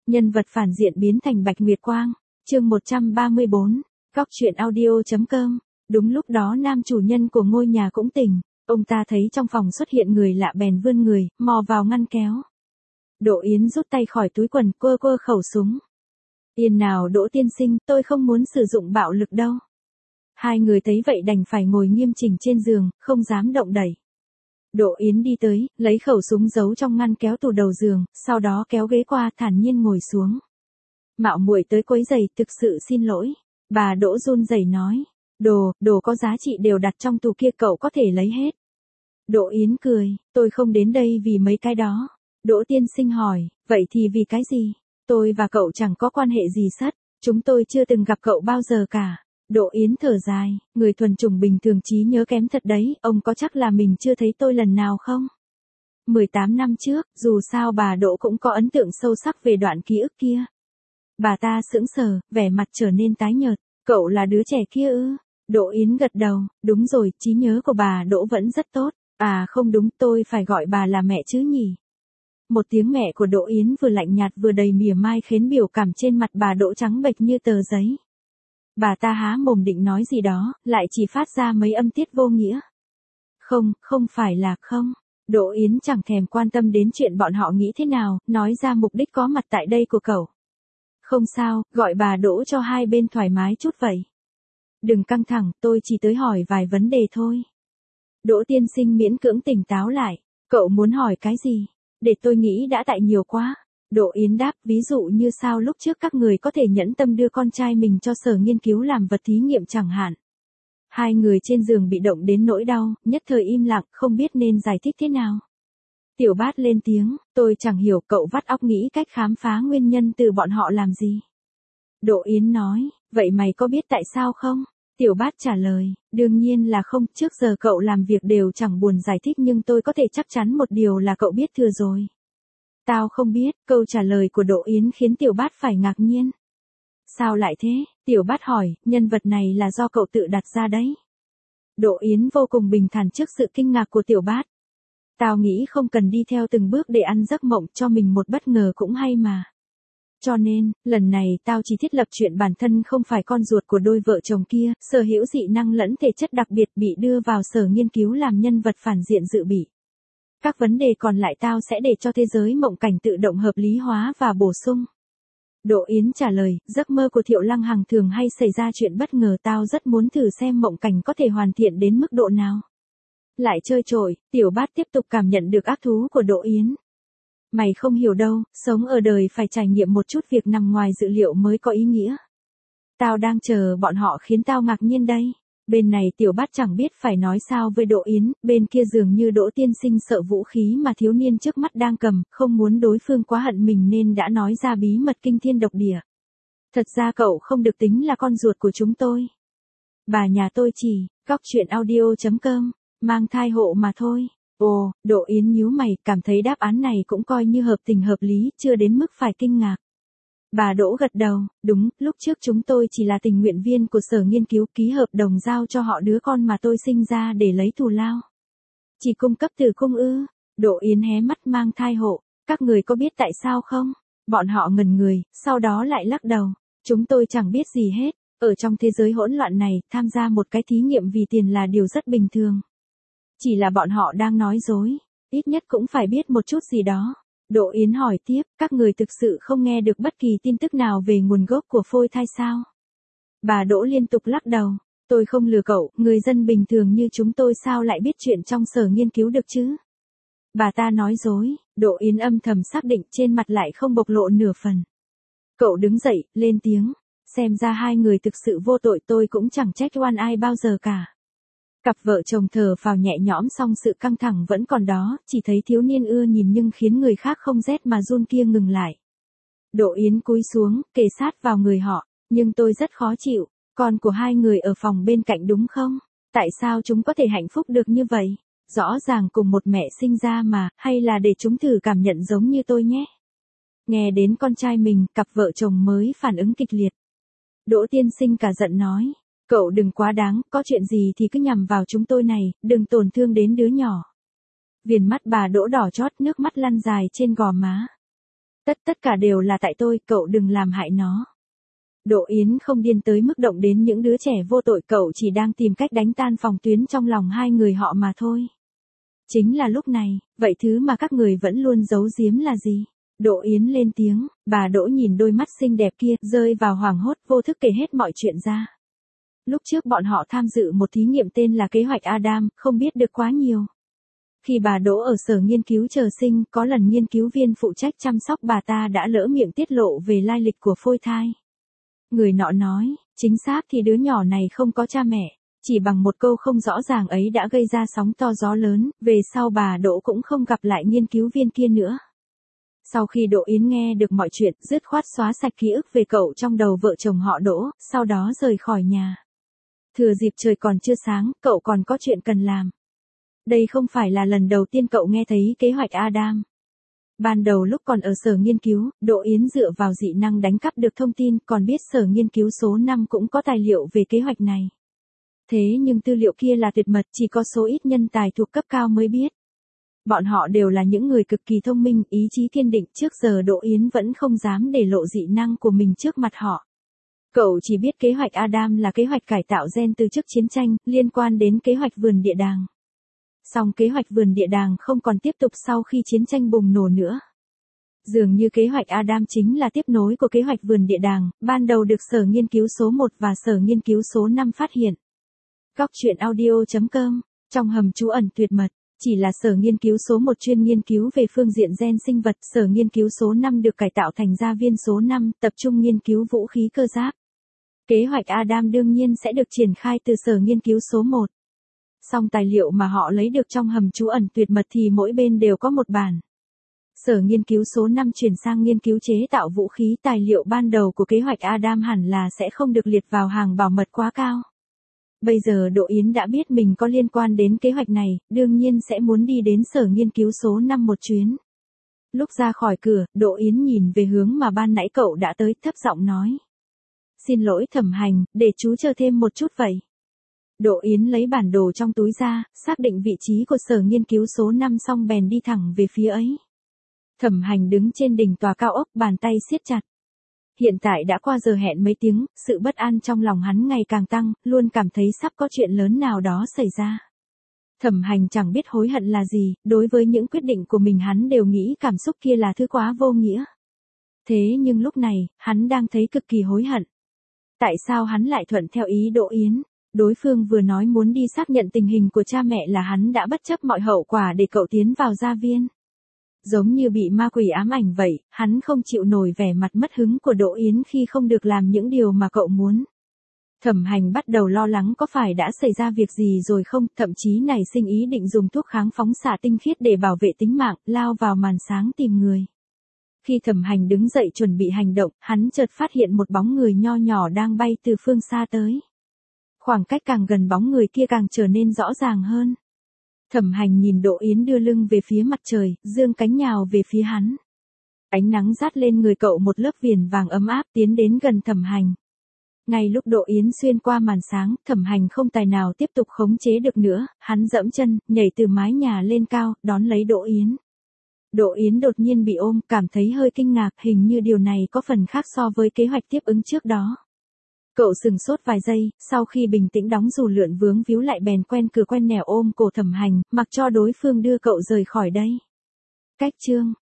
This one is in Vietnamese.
Nhân vật phản diện biến thành Bạch Nguyệt Quang. Chương 134. Góc truyện audio.com. Đúng lúc đó nam chủ nhân của ngôi nhà cũng tỉnh, ông ta thấy trong phòng xuất hiện người lạ bèn vươn người, mò vào ngăn kéo. Đỗ Yến rút tay khỏi túi quần, quơ khẩu súng. Yên nào Đỗ tiên sinh, tôi không muốn sử dụng bạo lực đâu. Hai người thấy vậy đành phải ngồi nghiêm chỉnh trên giường, không dám động đẩy. Đỗ Yến đi tới, lấy khẩu súng giấu trong ngăn kéo tủ đầu giường, sau đó kéo ghế qua thản nhiên ngồi xuống. Mạo muội tới quấy rầy, thực sự xin lỗi. Bà Đỗ run rẩy nói. Đồ có giá trị đều đặt trong tủ kia, cậu có thể lấy hết. Đỗ Yến cười, tôi không đến đây vì mấy cái đó. Đỗ tiên sinh hỏi, vậy thì vì cái gì? Tôi và cậu chẳng có quan hệ gì sắt, chúng tôi chưa từng gặp cậu bao giờ cả. Đỗ Yến thở dài, người thuần chủng bình thường trí nhớ kém thật đấy, ông có chắc là mình chưa thấy tôi lần nào không? 18 năm trước, dù sao bà Đỗ cũng có ấn tượng sâu sắc về đoạn ký ức kia. Bà ta sững sờ, vẻ mặt trở nên tái nhợt, cậu là đứa trẻ kia ư? Đỗ Yến gật đầu, đúng rồi, trí nhớ của bà Đỗ vẫn rất tốt. À không đúng, tôi phải gọi bà là mẹ chứ nhỉ? Một tiếng mẹ của Đỗ Yến vừa lạnh nhạt vừa đầy mỉa mai khiến biểu cảm trên mặt bà Đỗ trắng bệch như tờ giấy. Bà ta há mồm định nói gì đó, lại chỉ phát ra mấy âm tiết vô nghĩa. Không phải là không. Đỗ Yến chẳng thèm quan tâm đến chuyện bọn họ nghĩ thế nào, nói ra mục đích có mặt tại đây của cậu. Không sao, gọi bà Đỗ cho hai bên thoải mái chút vậy. Đừng căng thẳng, tôi chỉ tới hỏi vài vấn đề thôi. Đỗ tiên sinh miễn cưỡng tỉnh táo lại. Cậu muốn hỏi cái gì? Để tôi nghĩ đã tại nhiều quá. Đỗ Yến đáp, ví dụ như sao lúc trước các người có thể nhẫn tâm đưa con trai mình cho sở nghiên cứu làm vật thí nghiệm chẳng hạn. Hai người trên giường bị động đến nỗi đau, nhất thời im lặng, không biết nên giải thích thế nào. Tiểu Bát lên tiếng, tôi chẳng hiểu, cậu vắt óc nghĩ cách khám phá nguyên nhân từ bọn họ làm gì. Đỗ Yến nói, vậy mày có biết tại sao không? Tiểu Bát trả lời, đương nhiên là không, trước giờ cậu làm việc đều chẳng buồn giải thích nhưng tôi có thể chắc chắn một điều là cậu biết thừa rồi. Tao không biết, câu trả lời của Đỗ Yến khiến Tiểu Bát phải ngạc nhiên. Sao lại thế? Tiểu Bát hỏi, nhân vật này là do cậu tự đặt ra đấy. Đỗ Yến vô cùng bình thản trước sự kinh ngạc của Tiểu Bát. Tao nghĩ không cần đi theo từng bước để ăn giấc mộng, cho mình một bất ngờ cũng hay mà. Cho nên, lần này tao chỉ thiết lập chuyện bản thân không phải con ruột của đôi vợ chồng kia, sở hữu dị năng lẫn thể chất đặc biệt bị đưa vào sở nghiên cứu làm nhân vật phản diện dự bị. Các vấn đề còn lại tao sẽ để cho thế giới mộng cảnh tự động hợp lý hóa và bổ sung. Đỗ Yến trả lời, giấc mơ của Thiệu Lăng Hằng thường hay xảy ra chuyện bất ngờ, tao rất muốn thử xem mộng cảnh có thể hoàn thiện đến mức độ nào. Lại chơi trội, Tiểu Bát tiếp tục cảm nhận được ác thú của Đỗ Yến. Mày không hiểu đâu, sống ở đời phải trải nghiệm một chút việc nằm ngoài dự liệu mới có ý nghĩa. Tao đang chờ bọn họ khiến tao ngạc nhiên đây. Bên này Tiểu Bát chẳng biết phải nói sao với Đỗ Yến, bên kia dường như Đỗ tiên sinh sợ vũ khí mà thiếu niên trước mắt đang cầm, không muốn đối phương quá hận mình nên đã nói ra bí mật kinh thiên độc địa. Thật ra cậu không được tính là con ruột của chúng tôi. Bà nhà tôi chỉ, góc truyện audio.com, mang thai hộ mà thôi. Ồ, Đỗ Yến nhíu mày, cảm thấy đáp án này cũng coi như hợp tình hợp lý, chưa đến mức phải kinh ngạc. Bà Đỗ gật đầu, đúng, lúc trước chúng tôi chỉ là tình nguyện viên của sở nghiên cứu, ký hợp đồng giao cho họ đứa con mà tôi sinh ra để lấy thù lao. Chỉ cung cấp tử cung ư? Đỗ Yến hé mắt, mang thai hộ, các người có biết tại sao không? Bọn họ ngẩn người, sau đó lại lắc đầu, chúng tôi chẳng biết gì hết, ở trong thế giới hỗn loạn này, tham gia một cái thí nghiệm vì tiền là điều rất bình thường. Chỉ là bọn họ đang nói dối, ít nhất cũng phải biết một chút gì đó. Đỗ Yến hỏi tiếp, các người thực sự không nghe được bất kỳ tin tức nào về nguồn gốc của phôi thai sao? Bà Đỗ liên tục lắc đầu, tôi không lừa cậu, người dân bình thường như chúng tôi sao lại biết chuyện trong sở nghiên cứu được chứ? Bà ta nói dối, Đỗ Yến âm thầm xác định, trên mặt lại không bộc lộ nửa phần. Cậu đứng dậy, lên tiếng, xem ra hai người thực sự vô tội, tôi cũng chẳng trách oan ai bao giờ cả. Cặp vợ chồng thở phào nhẹ nhõm, song sự căng thẳng vẫn còn đó, chỉ thấy thiếu niên ưa nhìn nhưng khiến người khác không rét mà run kia ngừng lại. Đỗ Yến cúi xuống, kề sát vào người họ, nhưng tôi rất khó chịu, con của hai người ở phòng bên cạnh đúng không? Tại sao chúng có thể hạnh phúc được như vậy? Rõ ràng cùng một mẹ sinh ra mà, hay là để chúng thử cảm nhận giống như tôi nhé? Nghe đến con trai mình, cặp vợ chồng mới phản ứng kịch liệt. Đỗ tiên sinh cả giận nói. Cậu đừng quá đáng, có chuyện gì thì cứ nhằm vào chúng tôi này, đừng tổn thương đến đứa nhỏ. Viền mắt bà Đỗ đỏ chót, nước mắt lăn dài trên gò má. Tất cả đều là tại tôi, cậu đừng làm hại nó. Đỗ Yến không điên tới mức động đến những đứa trẻ vô tội, cậu chỉ đang tìm cách đánh tan phòng tuyến trong lòng hai người họ mà thôi. Chính là lúc này, vậy thứ mà các người vẫn luôn giấu giếm là gì? Đỗ Yến lên tiếng, bà Đỗ nhìn đôi mắt xinh đẹp kia, rơi vào hoảng hốt, vô thức kể hết mọi chuyện ra. Lúc trước bọn họ tham dự một thí nghiệm tên là kế hoạch Adam, không biết được quá nhiều. Khi bà Đỗ ở sở nghiên cứu chờ sinh, có lần nghiên cứu viên phụ trách chăm sóc bà ta đã lỡ miệng tiết lộ về lai lịch của phôi thai. Người nọ nói, chính xác thì đứa nhỏ này không có cha mẹ. Chỉ bằng một câu không rõ ràng ấy đã gây ra sóng to gió lớn, về sau bà Đỗ cũng không gặp lại nghiên cứu viên kia nữa. Sau khi Đỗ Yến nghe được mọi chuyện, dứt khoát xóa sạch ký ức về cậu trong đầu vợ chồng họ Đỗ, sau đó rời khỏi nhà. Thừa dịp trời còn chưa sáng, cậu còn có chuyện cần làm. Đây không phải là lần đầu tiên cậu nghe thấy kế hoạch Adam. Ban đầu lúc còn ở sở nghiên cứu, Đỗ Yến dựa vào dị năng đánh cắp được thông tin, còn biết sở nghiên cứu số 5 cũng có tài liệu về kế hoạch này. Thế nhưng tư liệu kia là tuyệt mật, chỉ có số ít nhân tài thuộc cấp cao mới biết. Bọn họ đều là những người cực kỳ thông minh, ý chí kiên định, trước giờ Đỗ Yến vẫn không dám để lộ dị năng của mình trước mặt họ. Cậu chỉ biết kế hoạch Adam là kế hoạch cải tạo gen từ trước chiến tranh, liên quan đến kế hoạch vườn địa đàng. Song kế hoạch vườn địa đàng không còn tiếp tục sau khi chiến tranh bùng nổ nữa. Dường như kế hoạch Adam chính là tiếp nối của kế hoạch vườn địa đàng, ban đầu được sở nghiên cứu số 1 và sở nghiên cứu số 5 phát hiện. Góc truyện audio.com, trong hầm trú ẩn tuyệt mật, chỉ là sở nghiên cứu số 1 chuyên nghiên cứu về phương diện gen sinh vật, sở nghiên cứu số 5 được cải tạo thành gia viên số 5, tập trung nghiên cứu vũ khí cơ giáp. Kế hoạch Adam đương nhiên sẽ được triển khai từ sở nghiên cứu số 1. Song tài liệu mà họ lấy được trong hầm trú ẩn tuyệt mật thì mỗi bên đều có một bản. Sở nghiên cứu số 5 chuyển sang nghiên cứu chế tạo vũ khí, tài liệu ban đầu của kế hoạch Adam hẳn là sẽ không được liệt vào hàng bảo mật quá cao. Bây giờ Đỗ Yến đã biết mình có liên quan đến kế hoạch này, đương nhiên sẽ muốn đi đến sở nghiên cứu số 5 một chuyến. Lúc ra khỏi cửa, Đỗ Yến nhìn về hướng mà ban nãy cậu đã tới, thấp giọng nói. Xin lỗi Thẩm Hành, để chú chờ thêm một chút vậy. Đỗ Yến lấy bản đồ trong túi ra, xác định vị trí của sở nghiên cứu số 5 xong bèn đi thẳng về phía ấy. Thẩm Hành đứng trên đỉnh tòa cao ốc, bàn tay siết chặt. Hiện tại đã qua giờ hẹn mấy tiếng, sự bất an trong lòng hắn ngày càng tăng, luôn cảm thấy sắp có chuyện lớn nào đó xảy ra. Thẩm Hành chẳng biết hối hận là gì, đối với những quyết định của mình hắn đều nghĩ cảm xúc kia là thứ quá vô nghĩa. Thế nhưng lúc này, hắn đang thấy cực kỳ hối hận. Tại sao hắn lại thuận theo ý Đỗ Yến? Đối phương vừa nói muốn đi xác nhận tình hình của cha mẹ là hắn đã bất chấp mọi hậu quả để cậu tiến vào gia viên. Giống như bị ma quỷ ám ảnh vậy, hắn không chịu nổi vẻ mặt mất hứng của Đỗ Yến khi không được làm những điều mà cậu muốn. Thẩm Hành bắt đầu lo lắng có phải đã xảy ra việc gì rồi không, thậm chí nảy sinh ý định dùng thuốc kháng phóng xạ tinh khiết để bảo vệ tính mạng, lao vào màn sáng tìm người. Khi Thẩm Hành đứng dậy chuẩn bị hành động, hắn chợt phát hiện một bóng người nho nhỏ đang bay từ phương xa tới. Khoảng cách càng gần bóng người kia càng trở nên rõ ràng hơn. Thẩm Hành nhìn Đỗ Yến đưa lưng về phía mặt trời, dương cánh nhào về phía hắn. Ánh nắng rát lên người cậu một lớp viền vàng ấm áp tiến đến gần Thẩm Hành. Ngay lúc Đỗ Yến xuyên qua màn sáng, Thẩm Hành không tài nào tiếp tục khống chế được nữa, hắn dẫm chân, nhảy từ mái nhà lên cao, đón lấy Đỗ Yến. Đỗ Yến đột nhiên bị ôm, cảm thấy hơi kinh ngạc, hình như điều này có phần khác so với kế hoạch tiếp ứng trước đó. Cậu sừng sốt vài giây, sau khi bình tĩnh đóng dù lượn vướng víu lại bèn quen cửa quen nẻo ôm cổ Thẩm Hành, mặc cho đối phương đưa cậu rời khỏi đây. Cách chương